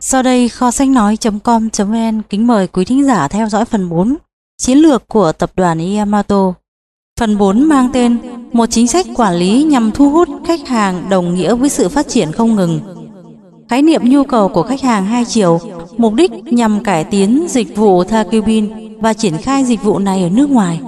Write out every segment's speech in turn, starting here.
Sau đây kho sách nói.com.vn kính mời quý thính giả theo dõi phần 4 Chiến lược của tập đoàn Yamato. Phần 4 mang tên một chính sách quản lý nhằm thu hút khách hàng đồng nghĩa với sự phát triển không ngừng. Khái niệm nhu cầu của khách hàng hai chiều, mục đích nhằm cải tiến dịch vụ Takubin và triển khai dịch vụ này ở nước ngoài.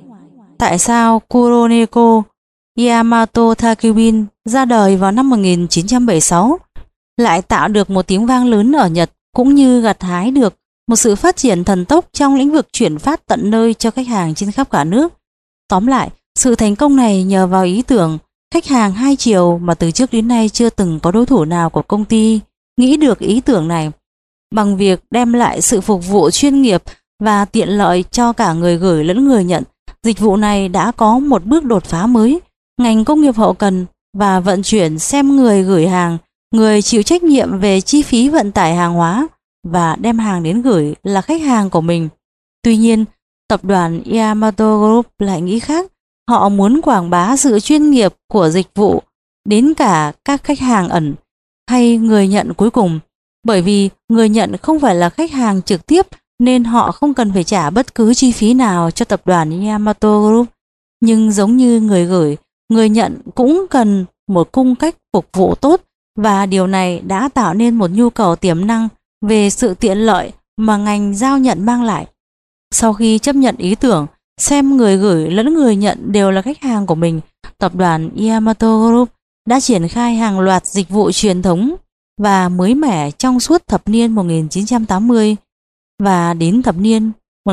Tại sao Kuroneko Yamato Takubin ra đời vào năm 1976 lại tạo được một tiếng vang lớn ở Nhật, cũng như gặt hái được một sự phát triển thần tốc trong lĩnh vực chuyển phát tận nơi cho khách hàng trên khắp cả nước? Tóm lại, sự thành công này nhờ vào ý tưởng khách hàng hai chiều mà từ trước đến nay chưa từng có đối thủ nào của công ty nghĩ được ý tưởng này. Bằng việc đem lại sự phục vụ chuyên nghiệp và tiện lợi cho cả người gửi lẫn người nhận, dịch vụ này đã có một bước đột phá mới. Ngành công nghiệp hậu cần và vận chuyển xem người gửi hàng, người chịu trách nhiệm về chi phí vận tải hàng hóa và đem hàng đến gửi là khách hàng của mình. Tuy nhiên, tập đoàn Yamato Group lại nghĩ khác. Họ muốn quảng bá sự chuyên nghiệp của dịch vụ đến cả các khách hàng ẩn hay người nhận cuối cùng. Bởi vì người nhận không phải là khách hàng trực tiếp nên họ không cần phải trả bất cứ chi phí nào cho tập đoàn Yamato Group. Nhưng giống như người gửi, người nhận cũng cần một cung cách phục vụ tốt, và điều này đã tạo nên một nhu cầu tiềm năng về sự tiện lợi mà ngành giao nhận mang lại. Sau khi chấp nhận ý tưởng xem người gửi lẫn người nhận đều là khách hàng của mình, tập đoàn Yamato Group đã triển khai hàng loạt dịch vụ truyền thống và mới mẻ trong suốt thập niên 1980, và đến thập niên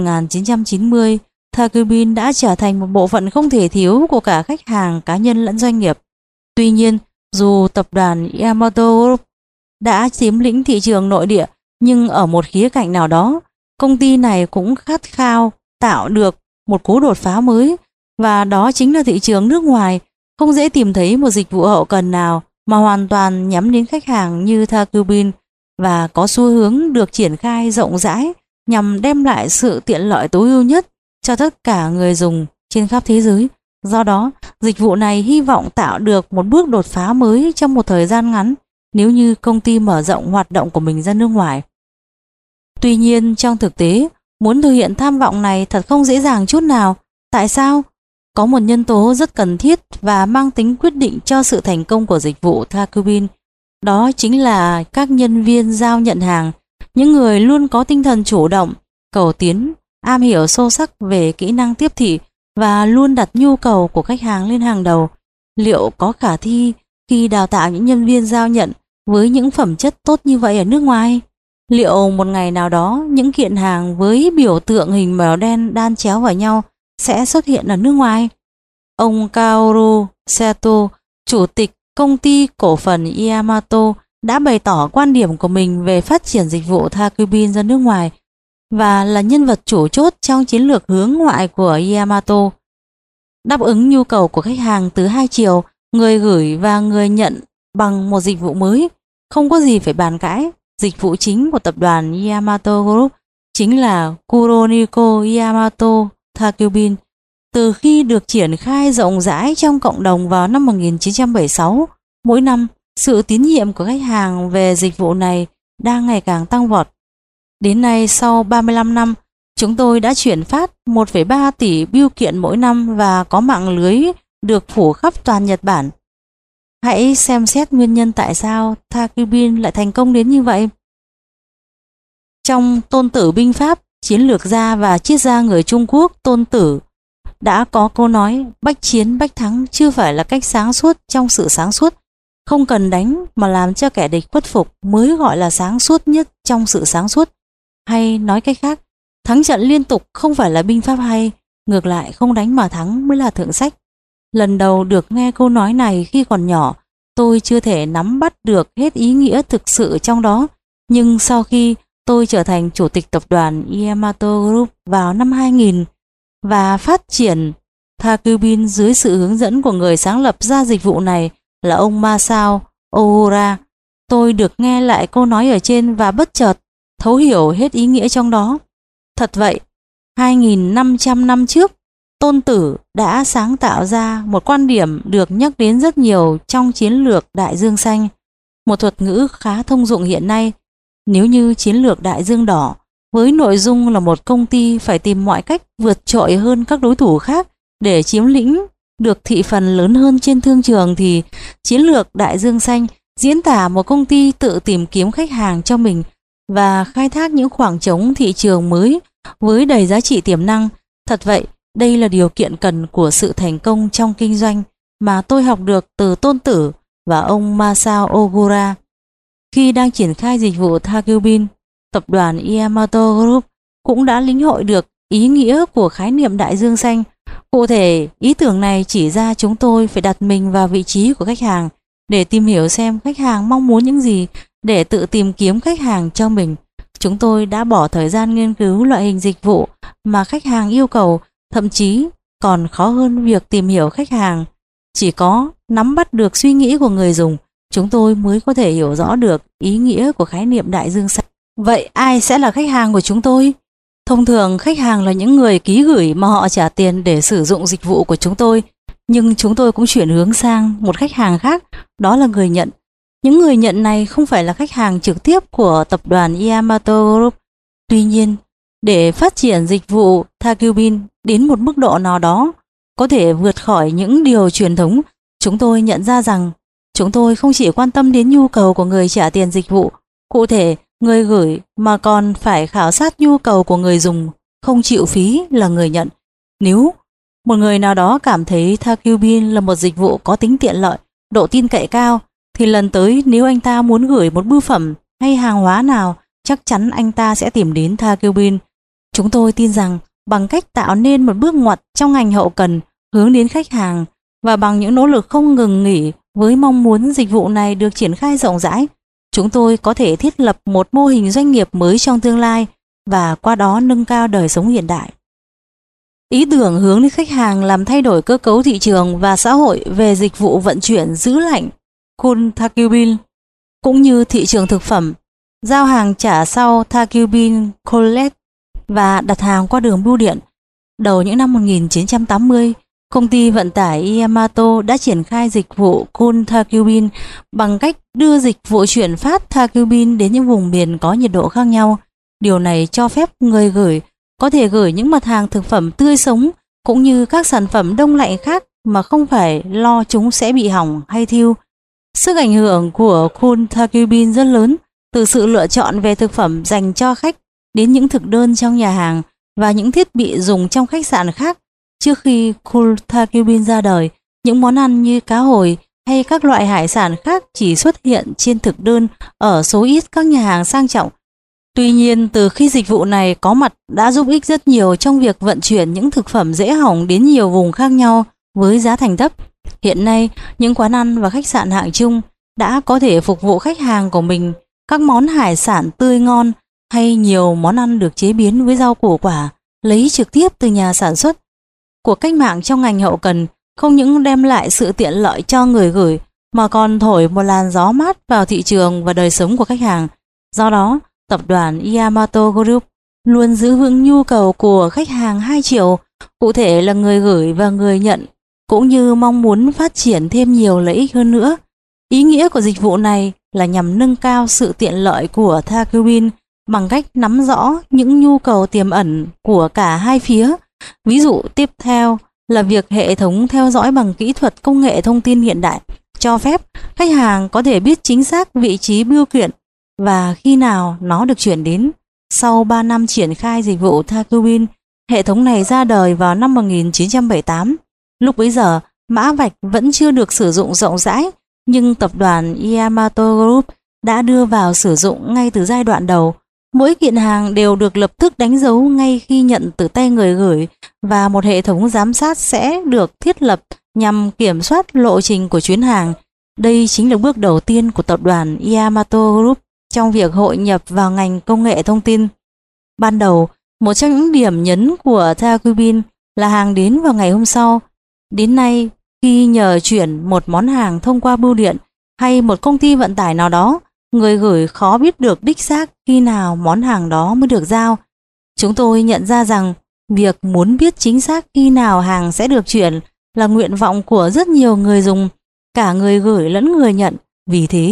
1990, Takubin đã trở thành một bộ phận không thể thiếu của cả khách hàng cá nhân lẫn doanh nghiệp. Tuy nhiên, dù tập đoàn Yamato Group đã chiếm lĩnh thị trường nội địa, nhưng ở một khía cạnh nào đó, công ty này cũng khát khao tạo được một cú đột phá mới, và đó chính là thị trường nước ngoài. Không dễ tìm thấy một dịch vụ hậu cần nào mà hoàn toàn nhắm đến khách hàng như Takubin, và có xu hướng được triển khai rộng rãi nhằm đem lại sự tiện lợi tối ưu nhất cho tất cả người dùng trên khắp thế giới. Do đó, dịch vụ này hy vọng tạo được một bước đột phá mới trong một thời gian ngắn nếu như công ty mở rộng hoạt động của mình ra nước ngoài. Tuy nhiên, trong thực tế, muốn thực hiện tham vọng này thật không dễ dàng chút nào. Tại sao? Có một nhân tố rất cần thiết và mang tính quyết định cho sự thành công của dịch vụ Takubin. Đó chính là các nhân viên giao nhận hàng, những người luôn có tinh thần chủ động, cầu tiến, am hiểu sâu sắc về kỹ năng tiếp thị và luôn đặt nhu cầu của khách hàng lên hàng đầu. Liệu có khả thi khi đào tạo những nhân viên giao nhận với những phẩm chất tốt như vậy ở nước ngoài? Liệu một ngày nào đó những kiện hàng với biểu tượng hình mèo đen đan chéo vào nhau sẽ xuất hiện ở nước ngoài? Ông Kaoru Sato, chủ tịch công ty cổ phần Yamato, đã bày tỏ quan điểm của mình về phát triển dịch vụ Takubin ra nước ngoài và là nhân vật chủ chốt trong chiến lược hướng ngoại của Yamato. Đáp ứng nhu cầu của khách hàng từ hai chiều, người gửi và người nhận bằng một dịch vụ mới, không có gì phải bàn cãi. Dịch vụ chính của tập đoàn Yamato Group chính là Kuroneko Yamato Takubin. Từ khi được triển khai rộng rãi trong cộng đồng vào năm 1976, mỗi năm sự tín nhiệm của khách hàng về dịch vụ này đang ngày càng tăng vọt. Đến nay, sau 35 năm, chúng tôi đã chuyển phát 1,3 tỷ bưu kiện mỗi năm và có mạng lưới được phủ khắp toàn Nhật Bản. Hãy xem xét nguyên nhân tại sao Takubin lại thành công đến như vậy. Trong Tôn Tử binh pháp, chiến lược gia và triết gia người Trung Quốc Tôn Tử đã có câu nói bách chiến bách thắng chưa phải là cách sáng suốt trong sự sáng suốt. Không cần đánh mà làm cho kẻ địch khuất phục mới gọi là sáng suốt nhất trong sự sáng suốt. Hay nói cách khác, thắng trận liên tục không phải là binh pháp hay, ngược lại không đánh mà thắng mới là thượng sách. Lần đầu được nghe câu nói này khi còn nhỏ, tôi chưa thể nắm bắt được hết ý nghĩa thực sự trong đó. Nhưng sau khi tôi trở thành chủ tịch tập đoàn Yamato Group vào năm 2000 và phát triển Takubin dưới sự hướng dẫn của người sáng lập ra dịch vụ này là ông Masao Ohura, tôi được nghe lại câu nói ở trên và bất chợt thấu hiểu hết ý nghĩa trong đó. Thật vậy, 2.500 năm trước, Tôn Tử đã sáng tạo ra một quan điểm được nhắc đến rất nhiều trong chiến lược Đại Dương Xanh, một thuật ngữ khá thông dụng hiện nay. Nếu như chiến lược đại dương đỏ với nội dung là một công ty phải tìm mọi cách vượt trội hơn các đối thủ khác để chiếm lĩnh được thị phần lớn hơn trên thương trường, thì chiến lược đại dương xanh diễn tả một công ty tự tìm kiếm khách hàng cho mình và khai thác những khoảng trống thị trường mới với đầy giá trị tiềm năng. Thật vậy, đây là điều kiện cần của sự thành công trong kinh doanh mà tôi học được từ Tôn Tử và ông Masao Ogura. Khi đang triển khai dịch vụ Takubin, tập đoàn Yamato Group cũng đã lĩnh hội được ý nghĩa của khái niệm đại dương xanh. Cụ thể, ý tưởng này chỉ ra chúng tôi phải đặt mình vào vị trí của khách hàng để tìm hiểu xem khách hàng mong muốn những gì để tự tìm kiếm khách hàng cho mình. Chúng tôi đã bỏ thời gian nghiên cứu loại hình dịch vụ mà khách hàng yêu cầu, thậm chí còn khó hơn việc tìm hiểu khách hàng. Chỉ có nắm bắt được suy nghĩ của người dùng, chúng tôi mới có thể hiểu rõ được ý nghĩa của khái niệm đại dương xanh. Vậy ai sẽ là khách hàng của chúng tôi? Thông thường khách hàng là những người ký gửi mà họ trả tiền để sử dụng dịch vụ của chúng tôi, nhưng chúng tôi cũng chuyển hướng sang một khách hàng khác, đó là người nhận. Những người nhận này không phải là khách hàng trực tiếp của tập đoàn Yamato Group. Tuy nhiên, để phát triển dịch vụ Takubin đến một mức độ nào đó, có thể vượt khỏi những điều truyền thống, chúng tôi nhận ra rằng chúng tôi không chỉ quan tâm đến nhu cầu của người trả tiền dịch vụ, cụ thể người gửi, mà còn phải khảo sát nhu cầu của người dùng không chịu phí là người nhận. Nếu một người nào đó cảm thấy Takubin là một dịch vụ có tính tiện lợi, độ tin cậy cao, thì lần tới nếu anh ta muốn gửi một bưu phẩm hay hàng hóa nào, chắc chắn anh ta sẽ tìm đến Takubin. Chúng tôi tin rằng bằng cách tạo nên một bước ngoặt trong ngành hậu cần hướng đến khách hàng và bằng những nỗ lực không ngừng nghỉ với mong muốn dịch vụ này được triển khai rộng rãi, chúng tôi có thể thiết lập một mô hình doanh nghiệp mới trong tương lai và qua đó nâng cao đời sống hiện đại. Ý tưởng hướng đến khách hàng làm thay đổi cơ cấu thị trường và xã hội về dịch vụ vận chuyển giữ lạnh Cool Takubin, cũng như thị trường thực phẩm, giao hàng trả sau Takubin Collect và đặt hàng qua đường bưu điện. Đầu những năm 1980, công ty vận tải Yamato đã triển khai dịch vụ Cool Takubin bằng cách đưa dịch vụ chuyển phát Takubin đến những vùng miền có nhiệt độ khác nhau. Điều này cho phép người gửi có thể gửi những mặt hàng thực phẩm tươi sống cũng như các sản phẩm đông lạnh khác mà không phải lo chúng sẽ bị hỏng hay thiêu. Sức ảnh hưởng của Cool Takubin rất lớn, từ sự lựa chọn về thực phẩm dành cho khách đến những thực đơn trong nhà hàng và những thiết bị dùng trong khách sạn khác. Trước khi Cool Takubin ra đời, những món ăn như cá hồi hay các loại hải sản khác chỉ xuất hiện trên thực đơn ở số ít các nhà hàng sang trọng. Tuy nhiên, từ khi dịch vụ này có mặt đã giúp ích rất nhiều trong việc vận chuyển những thực phẩm dễ hỏng đến nhiều vùng khác nhau với giá thành thấp. Hiện nay, những quán ăn và khách sạn hạng trung đã có thể phục vụ khách hàng của mình các món hải sản tươi ngon hay nhiều món ăn được chế biến với rau củ quả lấy trực tiếp từ nhà sản xuất. Cuộc cách mạng trong ngành hậu cần không những đem lại sự tiện lợi cho người gửi mà còn thổi một làn gió mát vào thị trường và đời sống của khách hàng. Do đó, tập đoàn Yamato Group luôn giữ vững nhu cầu của khách hàng hai chiều, cụ thể là người gửi và người nhận, cũng như mong muốn phát triển thêm nhiều lợi ích hơn nữa. Ý nghĩa của dịch vụ này là nhằm nâng cao sự tiện lợi của Takubin bằng cách nắm rõ những nhu cầu tiềm ẩn của cả hai phía. Ví dụ tiếp theo là việc hệ thống theo dõi bằng kỹ thuật công nghệ thông tin hiện đại cho phép khách hàng có thể biết chính xác vị trí bưu kiện và khi nào nó được chuyển đến. Sau 3 năm triển khai dịch vụ Takubin, hệ thống này ra đời vào năm 1978. Lúc bấy giờ, mã vạch vẫn chưa được sử dụng rộng rãi, nhưng tập đoàn Yamato Group đã đưa vào sử dụng ngay từ giai đoạn đầu. Mỗi kiện hàng đều được lập tức đánh dấu ngay khi nhận từ tay người gửi và một hệ thống giám sát sẽ được thiết lập nhằm kiểm soát lộ trình của chuyến hàng. Đây chính là bước đầu tiên của tập đoàn Yamato Group trong việc hội nhập vào ngành công nghệ thông tin. Ban đầu, một trong những điểm nhấn của Takubin là hàng đến vào ngày hôm sau. Đến nay, khi nhờ chuyển một món hàng thông qua bưu điện hay một công ty vận tải nào đó, người gửi khó biết được đích xác khi nào món hàng đó mới được giao. Chúng tôi nhận ra rằng việc muốn biết chính xác khi nào hàng sẽ được chuyển là nguyện vọng của rất nhiều người dùng, cả người gửi lẫn người nhận. Vì thế,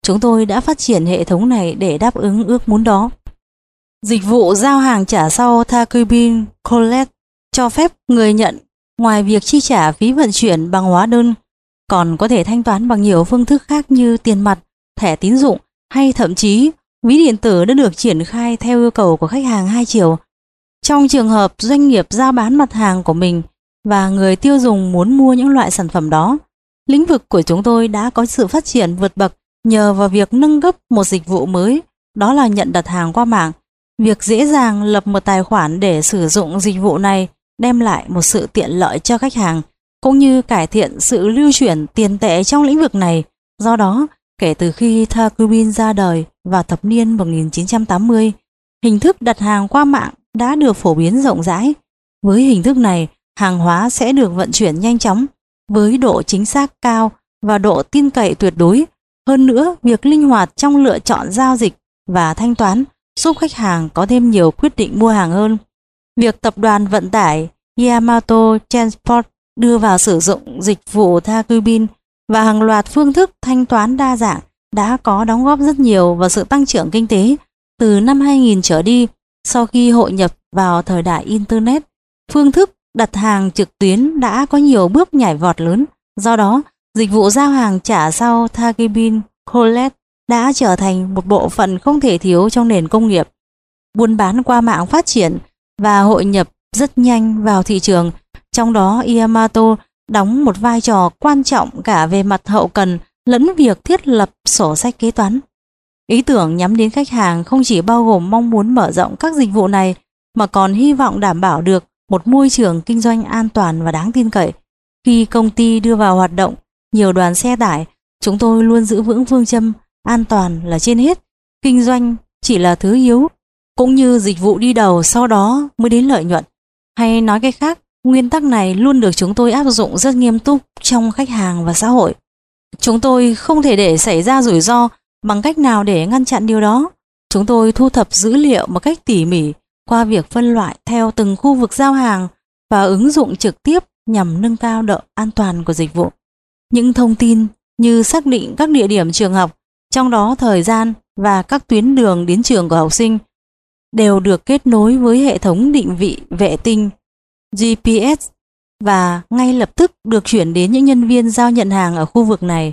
chúng tôi đã phát triển hệ thống này để đáp ứng ước muốn đó. Dịch vụ giao hàng trả sau Takubin Collect cho phép người nhận ngoài việc chi trả phí vận chuyển bằng hóa đơn, còn có thể thanh toán bằng nhiều phương thức khác như tiền mặt, thẻ tín dụng hay thậm chí ví điện tử đã được triển khai theo yêu cầu của khách hàng hai chiều. Trong trường hợp doanh nghiệp giao bán mặt hàng của mình và người tiêu dùng muốn mua những loại sản phẩm đó, lĩnh vực của chúng tôi đã có sự phát triển vượt bậc nhờ vào việc nâng cấp một dịch vụ mới, đó là nhận đặt hàng qua mạng. Việc dễ dàng lập một tài khoản để sử dụng dịch vụ này đem lại một sự tiện lợi cho khách hàng, cũng như cải thiện sự lưu chuyển tiền tệ trong lĩnh vực này. Do đó, kể từ khi Takubin ra đời vào thập niên 1980, hình thức đặt hàng qua mạng đã được phổ biến rộng rãi. Với hình thức này, hàng hóa sẽ được vận chuyển nhanh chóng, với độ chính xác cao và độ tin cậy tuyệt đối. Hơn nữa, việc linh hoạt trong lựa chọn giao dịch và thanh toán giúp khách hàng có thêm nhiều quyết định mua hàng hơn. Việc tập đoàn vận tải Yamato Transport đưa vào sử dụng dịch vụ Takubin và hàng loạt phương thức thanh toán đa dạng đã có đóng góp rất nhiều vào sự tăng trưởng kinh tế. Từ năm 2000 trở đi, sau khi hội nhập vào thời đại Internet, phương thức đặt hàng trực tuyến đã có nhiều bước nhảy vọt lớn. Do đó, dịch vụ giao hàng trả sau Takubin Collect đã trở thành một bộ phận không thể thiếu trong nền công nghiệp. Buôn bán qua mạng phát triển và hội nhập rất nhanh vào thị trường, trong đó Yamato đóng một vai trò quan trọng cả về mặt hậu cần lẫn việc thiết lập sổ sách kế toán. Ý tưởng nhắm đến khách hàng không chỉ bao gồm mong muốn mở rộng các dịch vụ này, mà còn hy vọng đảm bảo được một môi trường kinh doanh an toàn và đáng tin cậy. Khi công ty đưa vào hoạt động nhiều đoàn xe tải, chúng tôi luôn giữ vững phương châm an toàn là trên hết, kinh doanh chỉ là thứ yếu, cũng như dịch vụ đi đầu, sau đó mới đến lợi nhuận. Hay nói cách khác, nguyên tắc này luôn được chúng tôi áp dụng rất nghiêm túc trong khách hàng và xã hội. Chúng tôi không thể để xảy ra rủi ro. Bằng cách nào để ngăn chặn điều đó? Chúng tôi thu thập dữ liệu một cách tỉ mỉ qua việc phân loại theo từng khu vực giao hàng và ứng dụng trực tiếp nhằm nâng cao độ an toàn của dịch vụ. Những thông tin như xác định các địa điểm trường học, trong đó thời gian và các tuyến đường đến trường của học sinh, đều được kết nối với hệ thống định vị vệ tinh GPS và ngay lập tức được chuyển đến những nhân viên giao nhận hàng ở khu vực này.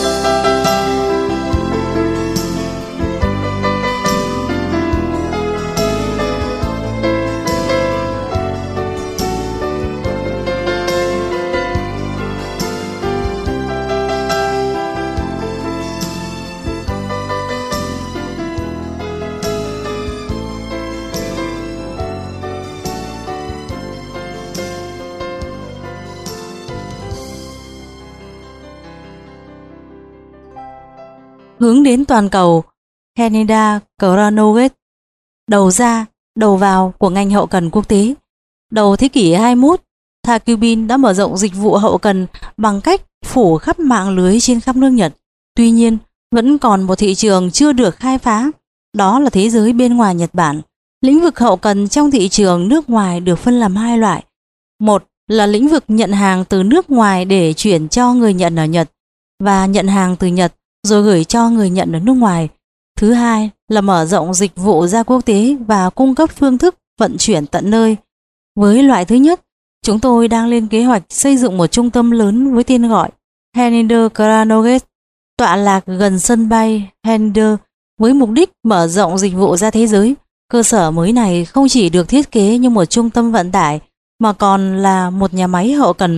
Hướng đến toàn cầu, Henida Kranovic, đầu ra, đầu vào của ngành hậu cần quốc tế. Đầu thế kỷ 21, Takubin đã mở rộng dịch vụ hậu cần bằng cách phủ khắp mạng lưới trên khắp nước Nhật. Tuy nhiên, vẫn còn một thị trường chưa được khai phá, đó là thế giới bên ngoài Nhật Bản. Lĩnh vực hậu cần trong thị trường nước ngoài được phân làm hai loại. Một là lĩnh vực nhận hàng từ nước ngoài để chuyển cho người nhận ở Nhật và nhận hàng từ Nhật rồi gửi cho người nhận ở nước ngoài. Thứ hai là mở rộng dịch vụ ra quốc tế và cung cấp phương thức vận chuyển tận nơi. Với loại thứ nhất, chúng tôi đang lên kế hoạch xây dựng một trung tâm lớn với tên gọi Hennider Kranovic, tọa lạc gần sân bay Hennider với mục đích mở rộng dịch vụ ra thế giới. Cơ sở mới này không chỉ được thiết kế như một trung tâm vận tải mà còn là một nhà máy hậu cần.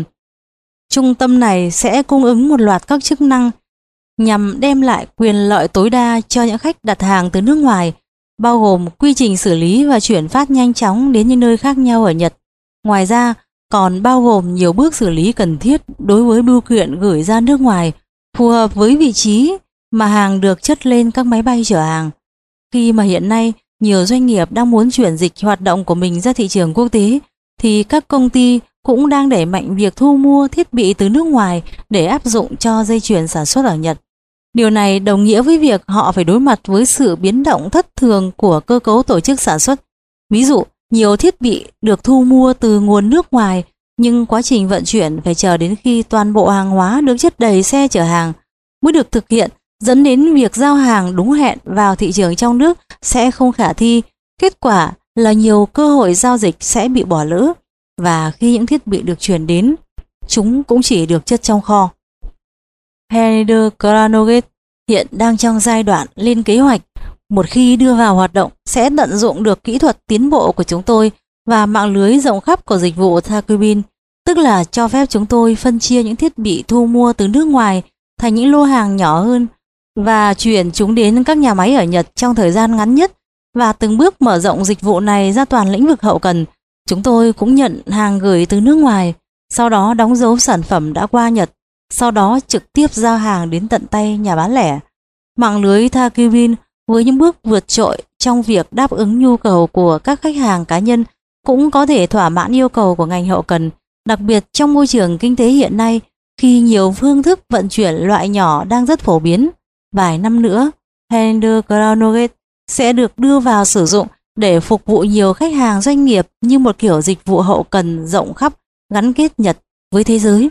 Trung tâm này sẽ cung ứng một loạt các chức năng nhằm đem lại quyền lợi tối đa cho những khách đặt hàng từ nước ngoài, bao gồm quy trình xử lý và chuyển phát nhanh chóng đến những nơi khác nhau ở Nhật. Ngoài ra, còn bao gồm nhiều bước xử lý cần thiết đối với bưu kiện gửi ra nước ngoài, phù hợp với vị trí mà hàng được chất lên các máy bay chở hàng. Khi mà hiện nay, nhiều doanh nghiệp đang muốn chuyển dịch hoạt động của mình ra thị trường quốc tế, thì các công ty cũng đang đẩy mạnh việc thu mua thiết bị từ nước ngoài để áp dụng cho dây chuyền sản xuất ở Nhật. Điều này đồng nghĩa với việc họ phải đối mặt với sự biến động thất thường của cơ cấu tổ chức sản xuất. Ví dụ, nhiều thiết bị được thu mua từ nguồn nước ngoài, nhưng quá trình vận chuyển phải chờ đến khi toàn bộ hàng hóa được chất đầy xe chở hàng mới được thực hiện, dẫn đến việc giao hàng đúng hẹn vào thị trường trong nước sẽ không khả thi. Kết quả là nhiều cơ hội giao dịch sẽ bị bỏ lỡ, và khi những thiết bị được chuyển đến, chúng cũng chỉ được chất trong kho. Schneider Cranogate hiện đang trong giai đoạn lên kế hoạch. Một khi đưa vào hoạt động, sẽ tận dụng được kỹ thuật tiến bộ của chúng tôi và mạng lưới rộng khắp của dịch vụ Takubin, tức là cho phép chúng tôi phân chia những thiết bị thu mua từ nước ngoài thành những lô hàng nhỏ hơn và chuyển chúng đến các nhà máy ở Nhật trong thời gian ngắn nhất, và từng bước mở rộng dịch vụ này ra toàn lĩnh vực hậu cần. Chúng tôi cũng nhận hàng gửi từ nước ngoài, sau đó đóng dấu sản phẩm đã qua Nhật, sau đó trực tiếp giao hàng đến tận tay nhà bán lẻ. Mạng lưới Takubin với những bước vượt trội trong việc đáp ứng nhu cầu của các khách hàng cá nhân cũng có thể thỏa mãn yêu cầu của ngành hậu cần, đặc biệt trong môi trường kinh tế hiện nay khi nhiều phương thức vận chuyển loại nhỏ đang rất phổ biến. Vài năm nữa, Schneider Cranogate sẽ được đưa vào sử dụng để phục vụ nhiều khách hàng doanh nghiệp như một kiểu dịch vụ hậu cần rộng khắp gắn kết Nhật với thế giới.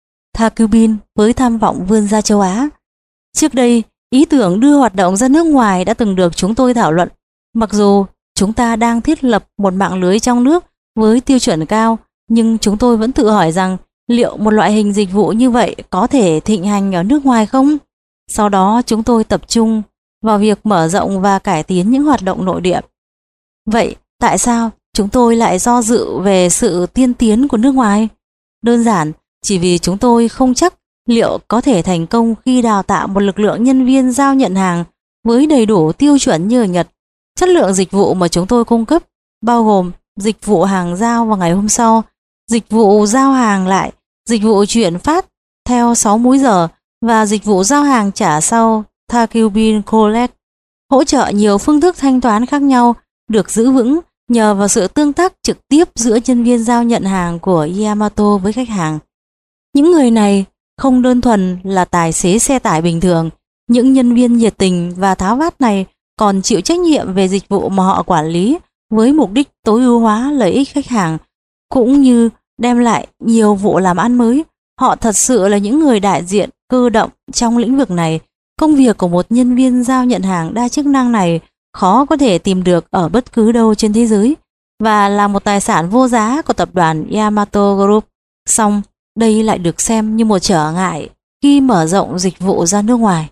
Takubin với tham vọng vươn ra châu Á. Trước đây, ý tưởng đưa hoạt động ra nước ngoài đã từng được chúng tôi thảo luận. Mặc dù chúng ta đang thiết lập một mạng lưới trong nước với tiêu chuẩn cao, nhưng chúng tôi vẫn tự hỏi rằng liệu một loại hình dịch vụ như vậy có thể thịnh hành ở nước ngoài không? Sau đó chúng tôi tập trung vào việc mở rộng và cải tiến những hoạt động nội địa. Vậy tại sao chúng tôi lại do dự về sự tiên tiến của nước ngoài? Đơn giản, chỉ vì chúng tôi không chắc liệu có thể thành công khi đào tạo một lực lượng nhân viên giao nhận hàng với đầy đủ tiêu chuẩn như ở Nhật. Chất lượng dịch vụ mà chúng tôi cung cấp bao gồm dịch vụ hàng giao vào ngày hôm sau, dịch vụ giao hàng lại, dịch vụ chuyển phát theo 6 múi giờ và dịch vụ giao hàng trả sau Takubin Collect. Hỗ trợ nhiều phương thức thanh toán khác nhau được giữ vững nhờ vào sự tương tác trực tiếp giữa nhân viên giao nhận hàng của Yamato với khách hàng. Những người này không đơn thuần là tài xế xe tải bình thường, những nhân viên nhiệt tình và tháo vát này còn chịu trách nhiệm về dịch vụ mà họ quản lý với mục đích tối ưu hóa lợi ích khách hàng, cũng như đem lại nhiều vụ làm ăn mới. Họ thật sự là những người đại diện cơ động trong lĩnh vực này. Công việc của một nhân viên giao nhận hàng đa chức năng này khó có thể tìm được ở bất cứ đâu trên thế giới và là một tài sản vô giá của tập đoàn Yamato Group. Song đây lại được xem như một trở ngại khi mở rộng dịch vụ ra nước ngoài.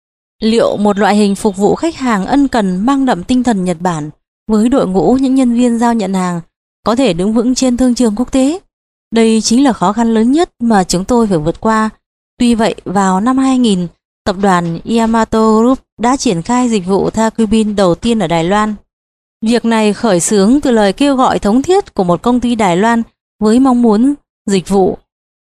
Liệu một loại hình phục vụ khách hàng ân cần mang đậm tinh thần Nhật Bản với đội ngũ những nhân viên giao nhận hàng có thể đứng vững trên thương trường quốc tế? Đây chính là khó khăn lớn nhất mà chúng tôi phải vượt qua. Tuy vậy, vào năm 2000, tập đoàn Yamato Group đã triển khai dịch vụ Takubin đầu tiên ở Đài Loan. Việc này khởi xướng từ lời kêu gọi thống thiết của một công ty Đài Loan với mong muốn dịch vụ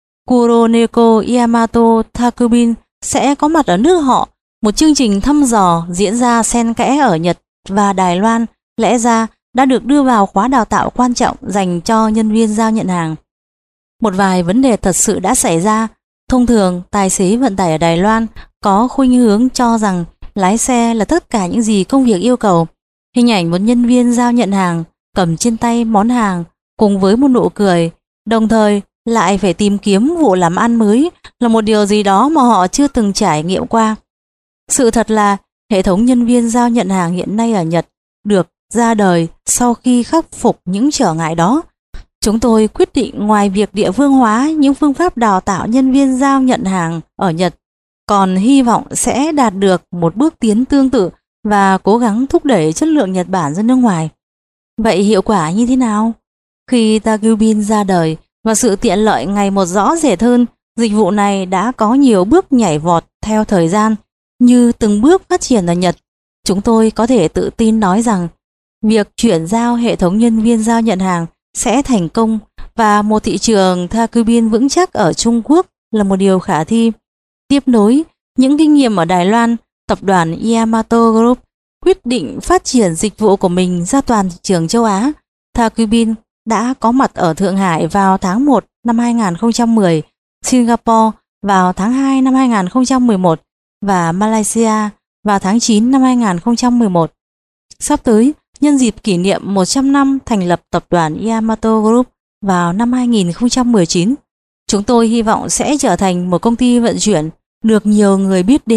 Kuroneko Yamato Takubin sẽ có mặt ở nước họ. Một chương trình thăm dò diễn ra xen kẽ ở Nhật và Đài Loan lẽ ra đã được đưa vào khóa đào tạo quan trọng dành cho nhân viên giao nhận hàng. Một vài vấn đề thật sự đã xảy ra. Thông thường, tài xế vận tải ở Đài Loan có khuynh hướng cho rằng lái xe là tất cả những gì công việc yêu cầu. Hình ảnh một nhân viên giao nhận hàng cầm trên tay món hàng cùng với một nụ cười, đồng thời lại phải tìm kiếm vụ làm ăn mới là một điều gì đó mà họ chưa từng trải nghiệm qua. Sự thật là hệ thống nhân viên giao nhận hàng hiện nay ở Nhật được ra đời sau khi khắc phục những trở ngại đó. Chúng tôi quyết định ngoài việc địa phương hóa những phương pháp đào tạo nhân viên giao nhận hàng ở Nhật, còn hy vọng sẽ đạt được một bước tiến tương tự và cố gắng thúc đẩy chất lượng Nhật Bản ra nước ngoài. Vậy hiệu quả như thế nào? Khi Takubin ra đời và sự tiện lợi ngày một rõ rệt hơn, dịch vụ này đã có nhiều bước nhảy vọt theo thời gian. Như từng bước phát triển ở Nhật, chúng tôi có thể tự tin nói rằng việc chuyển giao hệ thống nhân viên giao nhận hàng sẽ thành công và một thị trường Takubin vững chắc ở Trung Quốc là một điều khả thi. Tiếp nối những kinh nghiệm ở Đài Loan, tập đoàn Yamato Group quyết định phát triển dịch vụ của mình ra toàn thị trường châu Á. Takubin đã có mặt ở Thượng Hải vào tháng 1 năm 2010, Singapore vào tháng 2 năm 2011 và Malaysia vào tháng 9 năm 2011. Sắp tới, nhân dịp kỷ niệm 100 năm thành lập tập đoàn Yamato Group vào năm 2019, chúng tôi hy vọng sẽ trở thành một công ty vận chuyển được nhiều người biết đến nhất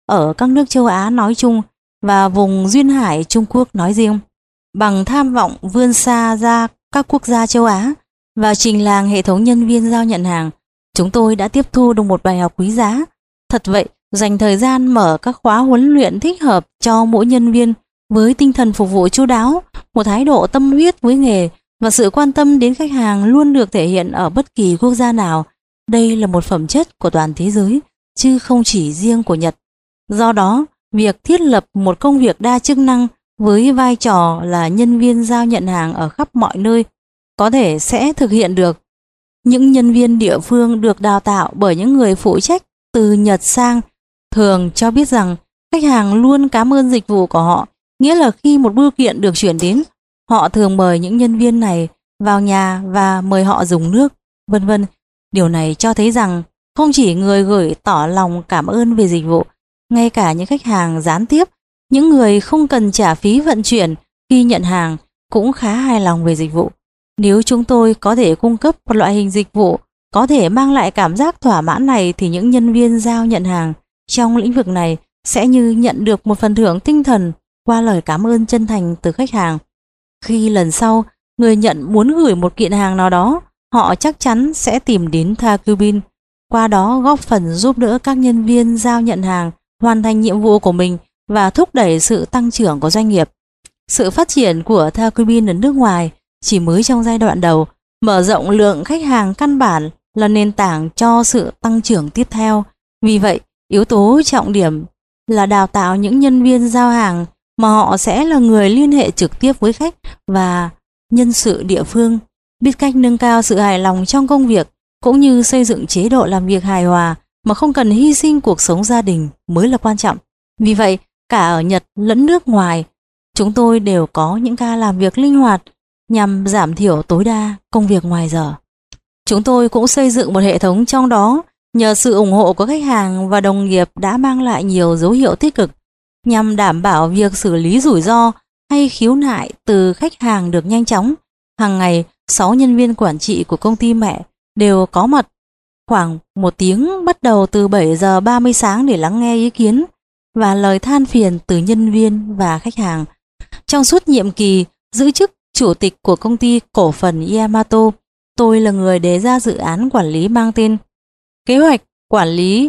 ở các nước châu Á nói chung và vùng duyên hải Trung Quốc nói riêng. Bằng tham vọng vươn xa ra các quốc gia châu Á và trình làng hệ thống nhân viên giao nhận hàng, chúng tôi đã tiếp thu được một bài học quý giá. Thật vậy, dành thời gian mở các khóa huấn luyện thích hợp cho mỗi nhân viên với tinh thần phục vụ chu đáo, một thái độ tâm huyết với nghề và sự quan tâm đến khách hàng luôn được thể hiện ở bất kỳ quốc gia nào. Đây là một phẩm chất của toàn thế giới, chứ không chỉ riêng của Nhật. Do đó, việc thiết lập một công việc đa chức năng với vai trò là nhân viên giao nhận hàng ở khắp mọi nơi có thể sẽ thực hiện được. Những nhân viên địa phương được đào tạo bởi những người phụ trách từ Nhật sang thường cho biết rằng khách hàng luôn cảm ơn dịch vụ của họ, nghĩa là khi một bưu kiện được chuyển đến, họ thường mời những nhân viên này vào nhà và mời họ dùng nước, vân vân. Điều này cho thấy rằng không chỉ người gửi tỏ lòng cảm ơn về dịch vụ, ngay cả những khách hàng gián tiếp, những người không cần trả phí vận chuyển khi nhận hàng cũng khá hài lòng về dịch vụ. Nếu chúng tôi có thể cung cấp một loại hình dịch vụ có thể mang lại cảm giác thỏa mãn này thì những nhân viên giao nhận hàng trong lĩnh vực này sẽ như nhận được một phần thưởng tinh thần qua lời cảm ơn chân thành từ khách hàng. Khi lần sau người nhận muốn gửi một kiện hàng nào đó, họ chắc chắn sẽ tìm đến Takubin, qua đó góp phần giúp đỡ các nhân viên giao nhận hàng hoàn thành nhiệm vụ của mình và thúc đẩy sự tăng trưởng của doanh nghiệp. Sự phát triển của Takubin ở nước ngoài chỉ mới trong giai đoạn đầu, mở rộng lượng khách hàng căn bản là nền tảng cho sự tăng trưởng tiếp theo. Vì vậy, yếu tố trọng điểm là đào tạo những nhân viên giao hàng mà họ sẽ là người liên hệ trực tiếp với khách và nhân sự địa phương, biết cách nâng cao sự hài lòng trong công việc cũng như xây dựng chế độ làm việc hài hòa mà không cần hy sinh cuộc sống gia đình mới là quan trọng. Vì vậy, cả ở Nhật lẫn nước ngoài, chúng tôi đều có những ca làm việc linh hoạt nhằm giảm thiểu tối đa công việc ngoài giờ. Chúng tôi cũng xây dựng một hệ thống trong đó nhờ sự ủng hộ của khách hàng và đồng nghiệp đã mang lại nhiều dấu hiệu tích cực nhằm đảm bảo việc xử lý rủi ro hay khiếu nại từ khách hàng được nhanh chóng. Hàng ngày, 6 nhân viên quản trị của công ty mẹ đều có mặt khoảng 1 tiếng bắt đầu từ 7 giờ 30 sáng để lắng nghe ý kiến và lời than phiền từ nhân viên và khách hàng. Trong suốt nhiệm kỳ giữ chức chủ tịch của công ty cổ phần Yamato, tôi là người đề ra dự án quản lý mang tên Kế hoạch quản lý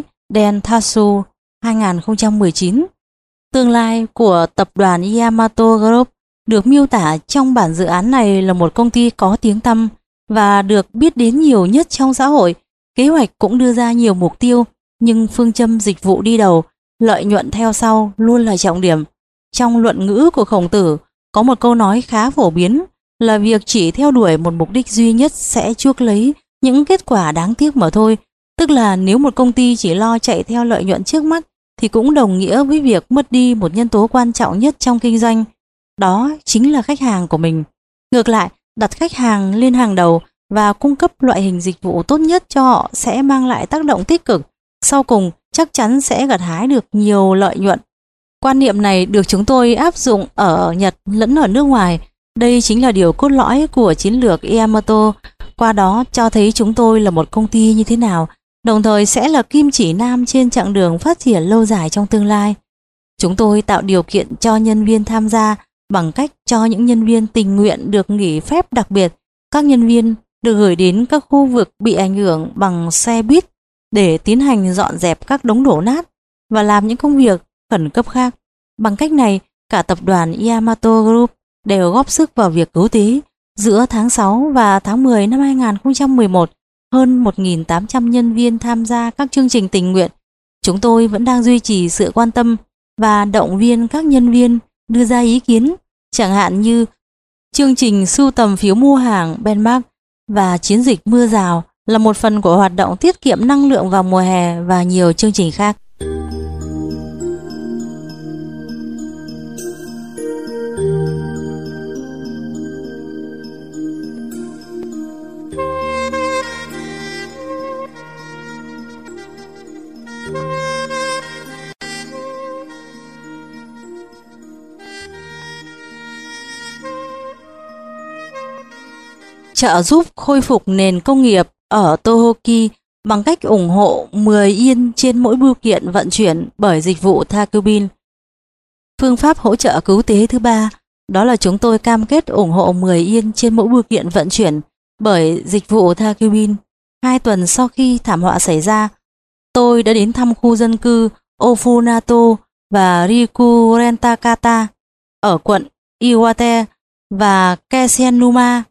Dentsu 2019. Tương lai của tập đoàn Yamato Group được miêu tả trong bản dự án này là một công ty có tiếng tăm và được biết đến nhiều nhất trong xã hội. Kế hoạch cũng đưa ra nhiều mục tiêu, nhưng phương châm dịch vụ đi đầu, lợi nhuận theo sau luôn là trọng điểm. Trong luận ngữ của Khổng Tử, có một câu nói khá phổ biến là việc chỉ theo đuổi một mục đích duy nhất sẽ chuốc lấy những kết quả đáng tiếc mà thôi. Tức là nếu một công ty chỉ lo chạy theo lợi nhuận trước mắt thì cũng đồng nghĩa với việc mất đi một nhân tố quan trọng nhất trong kinh doanh, đó chính là khách hàng của mình. Ngược lại, đặt khách hàng lên hàng đầu và cung cấp loại hình dịch vụ tốt nhất cho họ sẽ mang lại tác động tích cực, sau cùng chắc chắn sẽ gặt hái được nhiều lợi nhuận. Quan niệm này được chúng tôi áp dụng ở Nhật lẫn ở nước ngoài. Đây chính là điều cốt lõi của chiến lược Yamato, qua đó cho thấy chúng tôi là một công ty như thế nào, đồng thời sẽ là kim chỉ nam trên chặng đường phát triển lâu dài trong tương lai. Chúng tôi tạo điều kiện cho nhân viên tham gia bằng cách cho những nhân viên tình nguyện được nghỉ phép đặc biệt. Các nhân viên được gửi đến các khu vực bị ảnh hưởng bằng xe buýt để tiến hành dọn dẹp các đống đổ nát và làm những công việc khẩn cấp khác. Bằng cách này, cả tập đoàn Yamato Group đều góp sức vào việc cứu tế. Giữa tháng 6 và tháng 10 năm 2011, hơn 1.800 nhân viên tham gia các chương trình tình nguyện. Chúng tôi vẫn đang duy trì sự quan tâm và động viên các nhân viên đưa ra ý kiến, chẳng hạn như chương trình sưu tầm phiếu mua hàng Benmark và chiến dịch mưa rào là một phần của hoạt động tiết kiệm năng lượng vào mùa hè và nhiều chương trình khác. Trợ giúp khôi phục nền công nghiệp ở Tohoki bằng cách ủng hộ 10 Yên trên mỗi bưu kiện vận chuyển bởi dịch vụ Thakubin. Phương pháp hỗ trợ cứu tế thứ ba đó là chúng tôi cam kết ủng hộ 10 Yên trên mỗi bưu kiện vận chuyển bởi dịch vụ Thakubin. 2 tuần sau khi thảm họa xảy ra, tôi đã đến thăm khu dân cư Ofunato và Rikurentakata ở quận Iwate và Kesenuma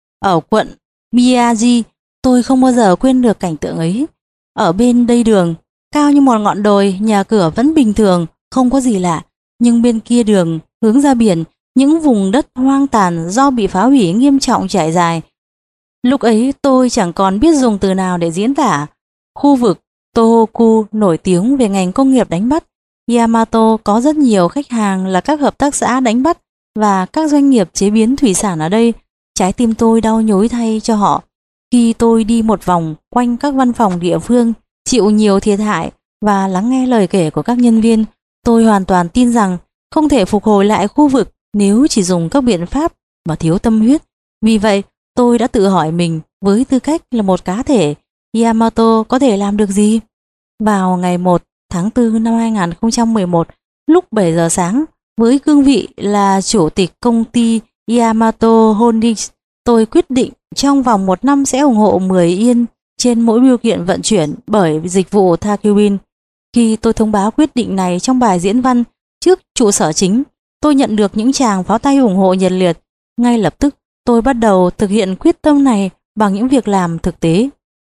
ở quận Miyagi. Tôi không bao giờ quên được cảnh tượng ấy. Ở bên đây đường, cao như một ngọn đồi, nhà cửa vẫn bình thường, không có gì lạ. Nhưng bên kia đường, hướng ra biển, những vùng đất hoang tàn do bị phá hủy nghiêm trọng trải dài. Lúc ấy tôi chẳng còn biết dùng từ nào để diễn tả. Khu vực Tohoku nổi tiếng về ngành công nghiệp đánh bắt. Yamato có rất nhiều khách hàng là các hợp tác xã đánh bắt và các doanh nghiệp chế biến thủy sản ở đây. Trái tim tôi đau nhói thay cho họ. Khi tôi đi một vòng quanh các văn phòng địa phương chịu nhiều thiệt hại và lắng nghe lời kể của các nhân viên, tôi hoàn toàn tin rằng không thể phục hồi lại khu vực nếu chỉ dùng các biện pháp mà thiếu tâm huyết. Vì vậy, tôi đã tự hỏi mình với tư cách là một cá thể, Yamato có thể làm được gì? Vào ngày 1 tháng 4 năm 2011, lúc 7 giờ sáng, với cương vị là chủ tịch công ty Yamato Holdings, tôi quyết định trong vòng 1 năm sẽ ủng hộ 10 Yên trên mỗi bưu kiện vận chuyển bởi dịch vụ Thakubin. Khi tôi thông báo quyết định này trong bài diễn văn trước trụ sở chính, tôi nhận được những tràng pháo tay ủng hộ nhiệt liệt. Ngay lập tức, tôi bắt đầu thực hiện quyết tâm này bằng những việc làm thực tế.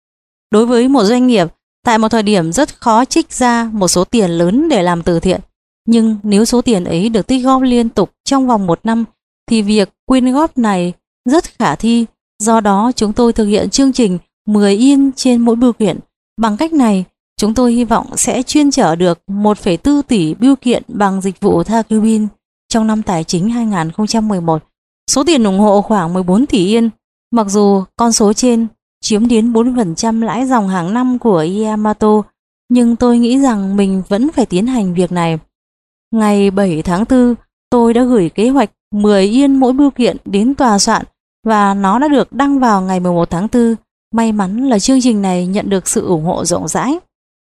Đối với một doanh nghiệp, tại một thời điểm rất khó trích ra một số tiền lớn để làm từ thiện. Nhưng nếu số tiền ấy được tích góp liên tục trong vòng 1 năm, thì việc quyên góp này rất khả thi. Do đó, chúng tôi thực hiện chương trình 10 Yên trên mỗi bưu kiện. Bằng cách này, chúng tôi hy vọng sẽ chuyên chở được 1,4 tỷ bưu kiện bằng dịch vụ Thakubin trong năm tài chính 2011. Số tiền ủng hộ khoảng 14 tỷ Yên. Mặc dù con số trên chiếm đến 40% lãi dòng hàng năm của Yamato, nhưng tôi nghĩ rằng mình vẫn phải tiến hành việc này. Ngày 7 tháng 4, tôi đã gửi kế hoạch 10 Yên mỗi bưu kiện đến tòa soạn và nó đã được đăng vào ngày 11 tháng 4. May mắn là chương trình này nhận được sự ủng hộ rộng rãi.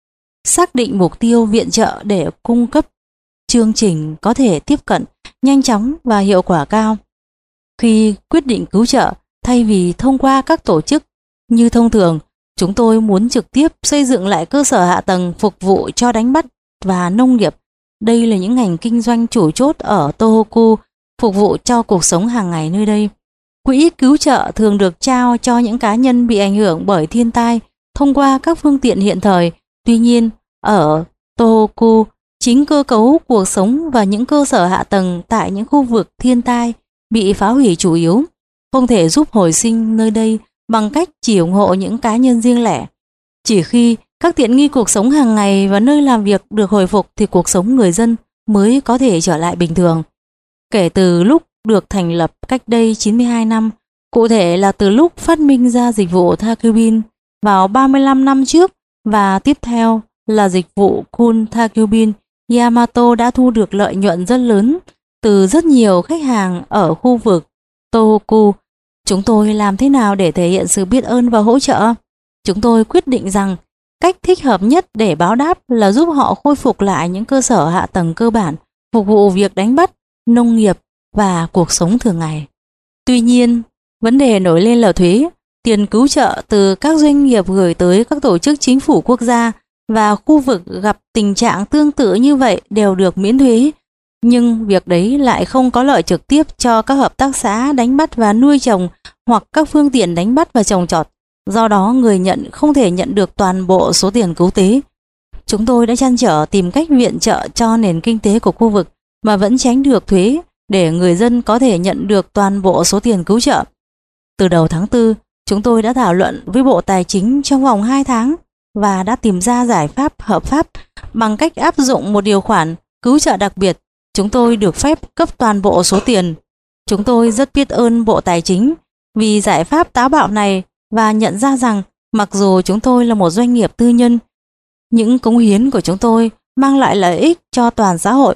Xác định mục tiêu viện trợ để cung cấp chương trình có thể tiếp cận nhanh chóng và hiệu quả cao. Khi quyết định cứu trợ, thay vì thông qua các tổ chức như thông thường, chúng tôi muốn trực tiếp xây dựng lại cơ sở hạ tầng phục vụ cho đánh bắt và nông nghiệp. Đây là những ngành kinh doanh chủ chốt ở Tohoku, phục vụ cho cuộc sống hàng ngày nơi đây. Quỹ cứu trợ thường được trao cho những cá nhân bị ảnh hưởng bởi thiên tai thông qua các phương tiện hiện thời. Tuy nhiên, ở Tohoku, chính cơ cấu cuộc sống và những cơ sở hạ tầng tại những khu vực thiên tai bị phá hủy chủ yếu, không thể giúp hồi sinh nơi đây bằng cách chỉ ủng hộ những cá nhân riêng lẻ. Chỉ khi các tiện nghi cuộc sống hàng ngày và nơi làm việc được hồi phục thì cuộc sống người dân mới có thể trở lại bình thường. Kể từ lúc được thành lập cách đây 92 năm, cụ thể là từ lúc phát minh ra dịch vụ Thakubin vào 35 năm trước và tiếp theo là dịch vụ Kun Thakubin, Yamato đã thu được lợi nhuận rất lớn từ rất nhiều khách hàng ở khu vực Tohoku. Chúng tôi làm thế nào để thể hiện sự biết ơn và hỗ trợ? Chúng tôi quyết định rằng cách thích hợp nhất để báo đáp là giúp họ khôi phục lại những cơ sở hạ tầng cơ bản, phục vụ việc đánh bắt, nông nghiệp và cuộc sống thường ngày. Tuy nhiên, vấn đề nổi lên là thuế. Tiền cứu trợ từ các doanh nghiệp gửi tới các tổ chức chính phủ quốc gia và khu vực gặp tình trạng tương tự như vậy đều được miễn thuế. Nhưng việc đấy lại không có lợi trực tiếp cho các hợp tác xã đánh bắt và nuôi trồng hoặc các phương tiện đánh bắt và trồng trọt. Do đó, người nhận không thể nhận được toàn bộ số tiền cứu tế. Chúng tôi đã trăn trở tìm cách viện trợ cho nền kinh tế của khu vực mà vẫn tránh được thuế để người dân có thể nhận được toàn bộ số tiền cứu trợ. Từ đầu tháng 4, chúng tôi đã thảo luận với Bộ Tài chính trong vòng 2 tháng và đã tìm ra giải pháp hợp pháp bằng cách áp dụng một điều khoản cứu trợ đặc biệt. Chúng tôi được phép cấp toàn bộ số tiền. Chúng tôi rất biết ơn Bộ Tài chính vì giải pháp táo bạo này và nhận ra rằng mặc dù chúng tôi là một doanh nghiệp tư nhân, những cống hiến của chúng tôi mang lại lợi ích cho toàn xã hội.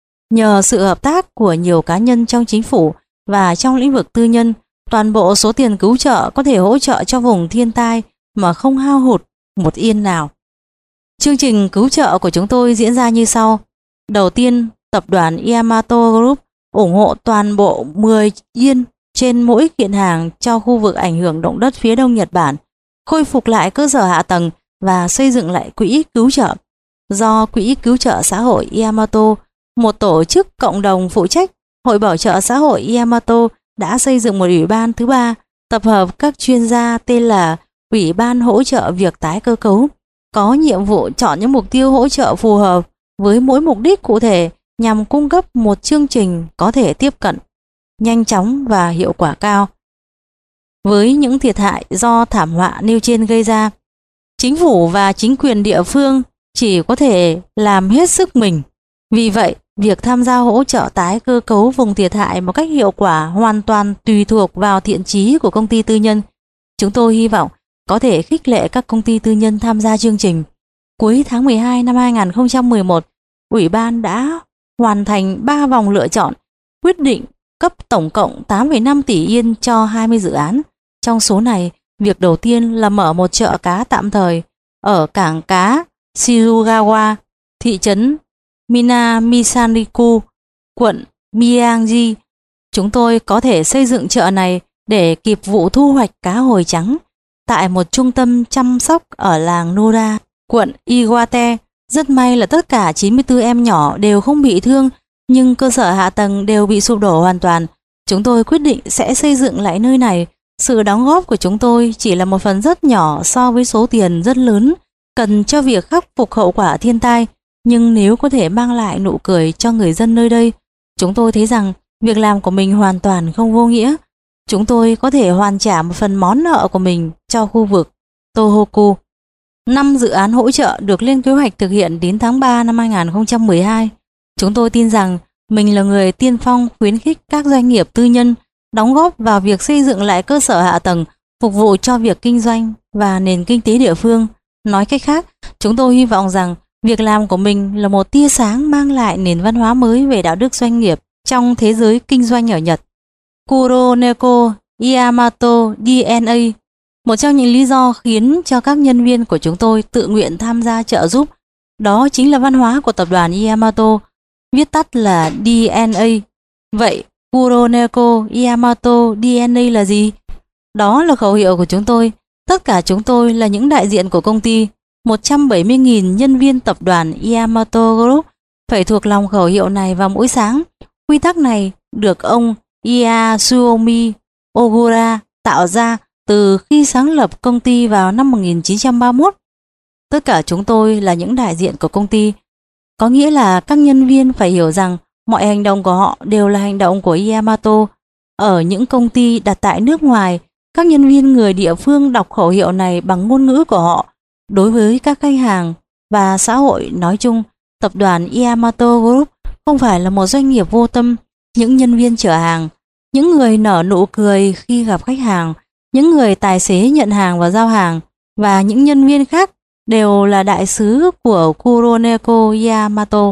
Nhờ sự hợp tác của nhiều cá nhân trong chính phủ và trong lĩnh vực tư nhân, toàn bộ số tiền cứu trợ có thể hỗ trợ cho vùng thiên tai mà không hao hụt một yên nào. Chương trình cứu trợ của chúng tôi diễn ra như sau. Đầu tiên, tập đoàn Yamato Group ủng hộ toàn bộ 10 yên trên mỗi kiện hàng cho khu vực ảnh hưởng động đất phía đông Nhật Bản, khôi phục lại cơ sở hạ tầng và xây dựng lại quỹ cứu trợ. Do Quỹ Cứu trợ Xã hội Yamato, một tổ chức cộng đồng phụ trách, Hội Bảo trợ Xã hội Yamato đã xây dựng một ủy ban thứ ba, tập hợp các chuyên gia tên là Ủy ban hỗ trợ việc tái cơ cấu, có nhiệm vụ chọn những mục tiêu hỗ trợ phù hợp với mỗi mục đích cụ thể nhằm cung cấp một chương trình có thể tiếp cận, nhanh chóng và hiệu quả cao với những thiệt hại do thảm họa nêu trên gây ra. Chính phủ và chính quyền địa phương chỉ có thể làm hết sức mình. Vì vậy, việc tham gia hỗ trợ tái cơ cấu vùng thiệt hại một cách hiệu quả hoàn toàn tùy thuộc vào thiện chí của công ty tư nhân. Chúng tôi hy vọng có thể khích lệ các công ty tư nhân tham gia chương trình. Cuối tháng 12 năm 2011, Ủy ban đã hoàn thành 3 vòng lựa chọn, quyết định cấp tổng cộng 8,5 tỷ yên cho 20 dự án. Trong số này, việc đầu tiên là mở một chợ cá tạm thời ở cảng cá Shizugawa, thị trấn Minamisariku, quận Miyagi. Chúng tôi có thể xây dựng chợ này để kịp vụ thu hoạch cá hồi trắng tại một trung tâm chăm sóc ở làng Noda, quận Iwate. Rất may là tất cả 94 em nhỏ đều không bị thương, nhưng cơ sở hạ tầng đều bị sụp đổ hoàn toàn. Chúng tôi quyết định sẽ xây dựng lại nơi này. Sự đóng góp của chúng tôi chỉ là một phần rất nhỏ so với số tiền rất lớn cần cho việc khắc phục hậu quả thiên tai, nhưng nếu có thể mang lại nụ cười cho người dân nơi đây, chúng tôi thấy rằng việc làm của mình hoàn toàn không vô nghĩa. Chúng tôi có thể hoàn trả một phần món nợ của mình cho khu vực Tohoku. 5 dự án hỗ trợ được lên kế hoạch thực hiện đến tháng 3 năm 2012. Chúng tôi tin rằng mình là người tiên phong khuyến khích các doanh nghiệp tư nhân đóng góp vào việc xây dựng lại cơ sở hạ tầng phục vụ cho việc kinh doanh và nền kinh tế địa phương. Nói cách khác, chúng tôi hy vọng rằng việc làm của mình là một tia sáng mang lại nền văn hóa mới về đạo đức doanh nghiệp trong thế giới kinh doanh ở Nhật. Kuroneko Yamato DNA. Một trong những lý do khiến cho các nhân viên của chúng tôi tự nguyện tham gia trợ giúp, đó chính là văn hóa của tập đoàn Yamato, viết tắt là DNA. Vậy Kuroneko Yamato DNA là gì? Đó là khẩu hiệu của chúng tôi. Tất cả chúng tôi là những đại diện của công ty. 170.000 nhân viên tập đoàn Yamato Group phải thuộc lòng khẩu hiệu này vào mỗi sáng. Quy tắc này được ông Yasuomi Ogura tạo ra từ khi sáng lập công ty vào năm 1931. Tất cả chúng tôi là những đại diện của công ty. Có nghĩa là các nhân viên phải hiểu rằng mọi hành động của họ đều là hành động của Yamato. Ở những công ty đặt tại nước ngoài, các nhân viên người địa phương đọc khẩu hiệu này bằng ngôn ngữ của họ. Đối với các khách hàng và xã hội nói chung, tập đoàn Yamato Group không phải là một doanh nghiệp vô tâm. Những nhân viên chở hàng, những người nở nụ cười khi gặp khách hàng, những người tài xế nhận hàng và giao hàng, và những nhân viên khác đều là đại sứ của Kuroneko Yamato.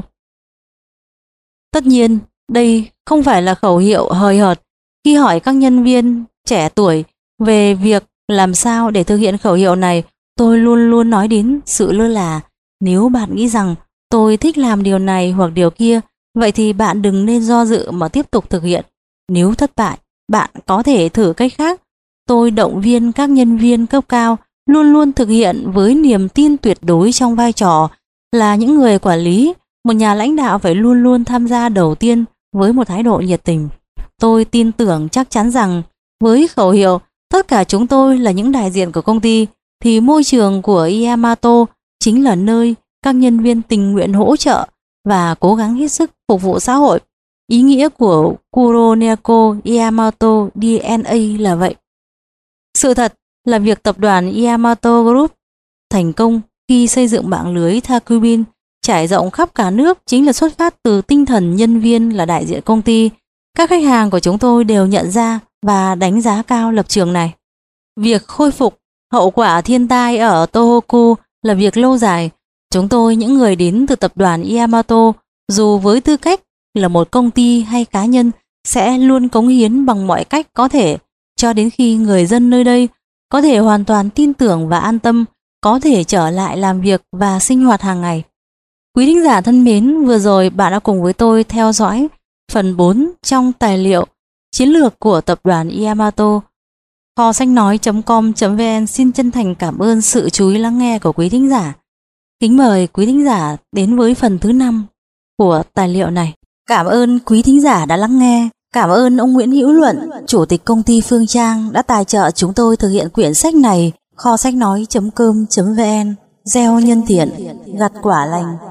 Tất nhiên, đây không phải là khẩu hiệu hời hợt. Khi hỏi các nhân viên trẻ tuổi về việc làm sao để thực hiện khẩu hiệu này, tôi luôn luôn nói đến sự lơ là. Nếu bạn nghĩ rằng tôi thích làm điều này hoặc điều kia, vậy thì bạn đừng nên do dự mà tiếp tục thực hiện. Nếu thất bại, bạn có thể thử cách khác. Tôi động viên các nhân viên cấp cao luôn luôn thực hiện với niềm tin tuyệt đối trong vai trò là những người quản lý. Một nhà lãnh đạo phải luôn luôn tham gia đầu tiên với một thái độ nhiệt tình. Tôi tin tưởng chắc chắn rằng với khẩu hiệu tất cả chúng tôi là những đại diện của công ty, thì môi trường của Yamato chính là nơi các nhân viên tình nguyện hỗ trợ và cố gắng hết sức phục vụ xã hội. Ý nghĩa của Kuroneko Yamato DNA là vậy. Sự thật là việc tập đoàn Yamato Group thành công khi xây dựng mạng lưới Takubin trải rộng khắp cả nước chính là xuất phát từ tinh thần nhân viên là đại diện công ty. Các khách hàng của chúng tôi đều nhận ra và đánh giá cao lập trường này. Việc khôi phục hậu quả thiên tai ở Tohoku là việc lâu dài. Chúng tôi, những người đến từ tập đoàn Yamato, dù với tư cách là một công ty hay cá nhân, sẽ luôn cống hiến bằng mọi cách có thể cho đến khi người dân nơi đây có thể hoàn toàn tin tưởng và an tâm, có thể trở lại làm việc và sinh hoạt hàng ngày. Quý thính giả thân mến, vừa rồi bạn đã cùng với tôi theo dõi phần 4 trong tài liệu Chiến lược của tập đoàn Yamato. Kho sách nói.com.vn xin chân thành cảm ơn sự chú ý lắng nghe của quý thính giả. Kính mời quý thính giả đến với phần thứ 5 của tài liệu này. Cảm ơn quý thính giả đã lắng nghe. Cảm ơn ông Nguyễn Hữu Luận, Chủ tịch công ty Phương Trang đã tài trợ chúng tôi thực hiện quyển sách này. Kho sách nói.com.vn, gieo nhân thiện, gặt quả lành.